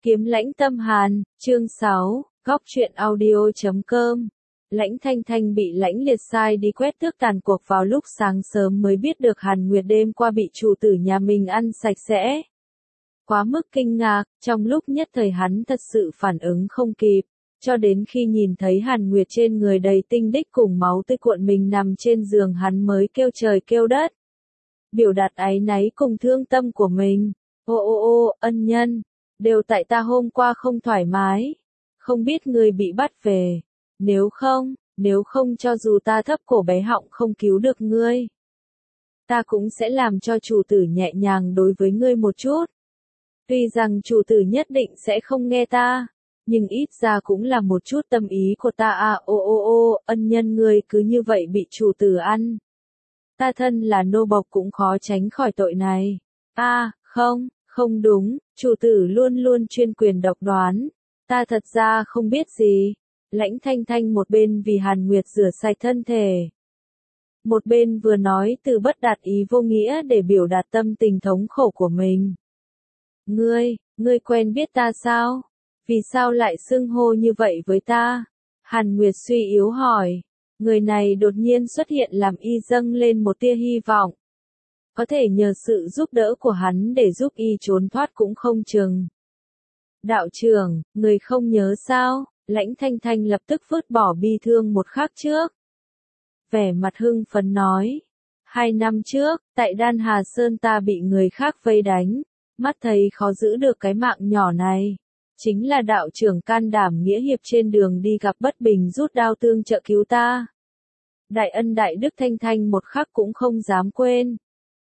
Kiếm lãnh tâm hàn, chương 6, góc truyện audio.com. Lãnh Thanh Thanh bị Lãnh Liệt sai đi quét tước tàn cuộc vào lúc sáng sớm mới biết được Hàn Nguyệt đêm qua bị chủ tử nhà mình ăn sạch sẽ. Quá mức kinh ngạc, trong lúc nhất thời hắn thật sự phản ứng không kịp, cho đến khi nhìn thấy Hàn Nguyệt trên người đầy tinh đích cùng máu tươi cuộn mình nằm trên giường hắn mới kêu trời kêu đất. Biểu đạt áy náy cùng thương tâm của mình. Ô, ân nhân, đều tại ta hôm qua không thoải mái, không biết người bị bắt về, nếu không cho dù ta thấp cổ bé họng không cứu được ngươi, ta cũng sẽ làm cho chủ tử nhẹ nhàng đối với ngươi một chút. Tuy rằng chủ tử nhất định sẽ không nghe ta, nhưng ít ra cũng là một chút tâm ý của ta à. Ô, ân nhân ngươi cứ như vậy bị chủ tử ăn. Ta thân là nô bộc cũng khó tránh khỏi tội này. Không đúng, chủ tử luôn luôn chuyên quyền độc đoán. Ta thật ra không biết gì. Lãnh Thanh Thanh một bên vì Hàn Nguyệt rửa sạch thân thể, một bên vừa nói từ bất đạt ý vô nghĩa để biểu đạt tâm tình thống khổ của mình. Ngươi quen biết ta sao? Vì sao lại xưng hô như vậy với ta? Hàn Nguyệt suy yếu hỏi. Người này đột nhiên xuất hiện làm y dâng lên một tia hy vọng. Có thể nhờ sự giúp đỡ của hắn để giúp y trốn thoát cũng không chừng. Đạo trưởng, người không nhớ sao? Lãnh Thanh Thanh lập tức vứt bỏ bi thương một khắc trước. Vẻ mặt hưng phấn nói. 2 năm trước, tại Đan Hà Sơn ta bị người khác vây đánh, mắt thấy khó giữ được cái mạng nhỏ này. Chính là đạo trưởng can đảm nghĩa hiệp trên đường đi gặp bất bình rút đao tương trợ cứu ta. Đại ân đại đức Thanh Thanh một khắc cũng không dám quên.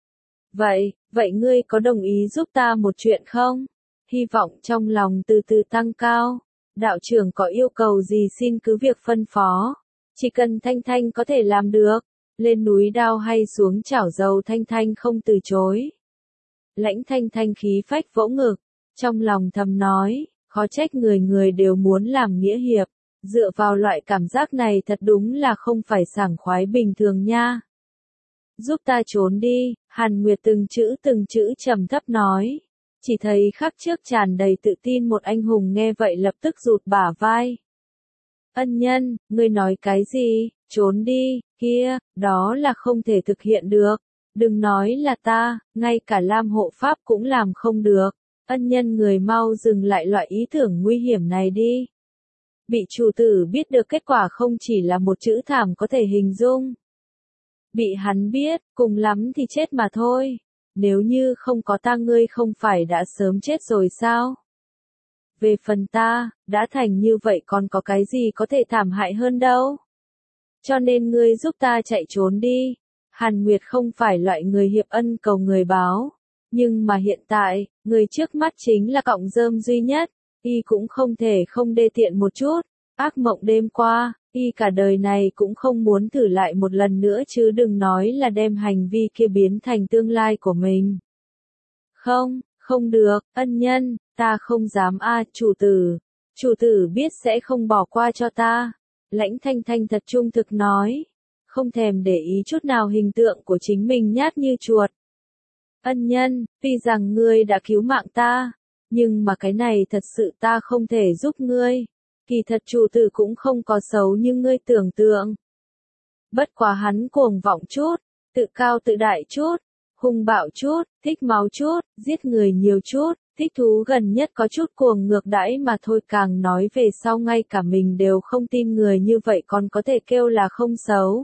Vậy ngươi có đồng ý giúp ta một chuyện không? Hy vọng trong lòng từ từ tăng cao. Đạo trưởng có yêu cầu gì xin cứ việc phân phó. Chỉ cần Thanh Thanh có thể làm được. Lên núi đao hay xuống chảo dầu Thanh Thanh không từ chối. Lãnh Thanh Thanh khí phách vỗ ngực. Trong lòng thầm nói, khó trách người đều muốn làm nghĩa hiệp. Dựa vào loại cảm giác này thật đúng là không phải sảng khoái bình thường nha. Giúp ta trốn đi, Hàn Nguyệt từng chữ trầm thấp nói. Chỉ thấy khắc trước tràn đầy tự tin một anh hùng nghe vậy lập tức rụt bả vai. Ân nhân, ngươi nói cái gì, trốn đi, kia, đó là không thể thực hiện được. Đừng nói là ta, ngay cả Lam hộ pháp cũng làm không được. Ân nhân người mau dừng lại loại ý tưởng nguy hiểm này đi. Bị chủ tử biết được kết quả không chỉ là một chữ thảm có thể hình dung. Bị hắn biết, cùng lắm thì chết mà thôi. Nếu như không có ta ngươi không phải đã sớm chết rồi sao? Về phần ta, đã thành như vậy còn có cái gì có thể thảm hại hơn đâu. Cho nên ngươi giúp ta chạy trốn đi. Hàn Nguyệt không phải loại người hiệp ân cầu người báo. Nhưng mà hiện tại, người trước mắt chính là cọng rơm duy nhất. Y cũng không thể không đê tiện một chút. Ác mộng đêm qua, y cả đời này cũng không muốn thử lại một lần nữa chứ đừng nói là đem hành vi kia biến thành tương lai của mình. Không được, ân nhân, ta không dám chủ tử biết sẽ không bỏ qua cho ta. Lãnh Thanh Thanh thật trung thực nói, không thèm để ý chút nào hình tượng của chính mình nhát như chuột. Ân nhân, tuy rằng ngươi đã cứu mạng ta, nhưng mà cái này thật sự ta không thể giúp ngươi. Kỳ thật chủ tử cũng không có xấu như ngươi tưởng tượng. Bất quá hắn cuồng vọng chút, tự cao tự đại chút, hung bạo chút, thích máu chút, giết người nhiều chút, thích thú gần nhất có chút cuồng ngược đãi mà thôi, càng nói về sau ngay cả mình đều không tin người như vậy còn có thể kêu là không xấu.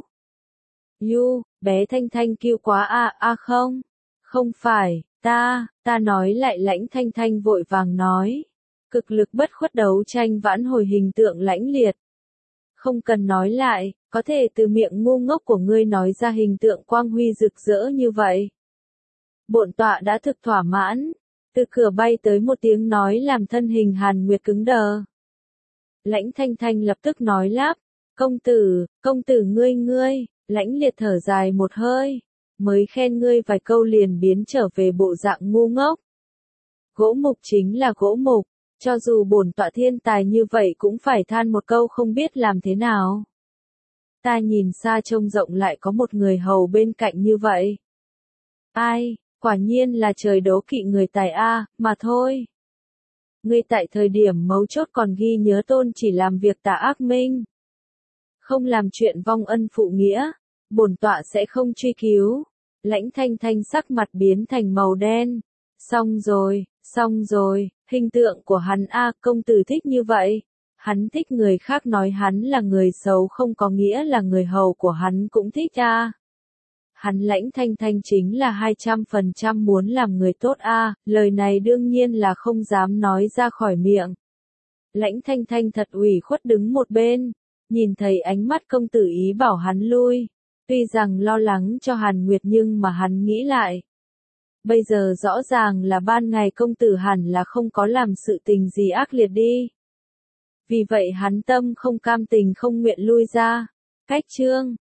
Bé Thanh Thanh kêu quá không phải, ta nói lại. Lãnh Thanh Thanh vội vàng nói. Cực lực bất khuất đấu tranh vãn hồi hình tượng Lãnh Liệt. Không cần nói lại, có thể từ miệng ngu ngốc của ngươi nói ra hình tượng quang huy rực rỡ như vậy. Bổn tọa đã thực thỏa mãn. Từ cửa bay tới một tiếng nói làm thân hình Hàn Nguyệt cứng đờ. Lãnh Thanh Thanh lập tức nói lắp. Công tử ngươi. Lãnh Liệt thở dài một hơi. Mới khen ngươi vài câu liền biến trở về bộ dạng ngu ngốc. Gỗ mục chính là gỗ mục. Cho dù bổn tọa thiên tài như vậy cũng phải than một câu không biết làm thế nào. Ta nhìn xa trông rộng lại có một người hầu bên cạnh như vậy. Ai, quả nhiên là trời đố kỵ người tài mà thôi. Ngươi tại thời điểm mấu chốt còn ghi nhớ Tôn chỉ làm việc tà ác minh. Không làm chuyện vong ân phụ nghĩa, bổn tọa sẽ không truy cứu. Lãnh Thanh Thanh sắc mặt biến thành màu đen. Xong rồi, hình tượng của hắn công tử thích như vậy. Hắn thích người khác nói hắn là người xấu không có nghĩa là người hầu của hắn cũng thích Hắn Lãnh Thanh Thanh chính là 200% muốn làm người tốt lời này đương nhiên là không dám nói ra khỏi miệng. Lãnh Thanh Thanh thật ủy khuất đứng một bên, nhìn thấy ánh mắt công tử ý bảo hắn lui. Tuy rằng lo lắng cho Hàn Nguyệt nhưng mà hắn nghĩ lại. Bây giờ rõ ràng là ban ngày công tử hẳn là không có làm sự tình gì ác liệt đi. Vì vậy hắn tâm không cam tình không nguyện lui ra. Cách chương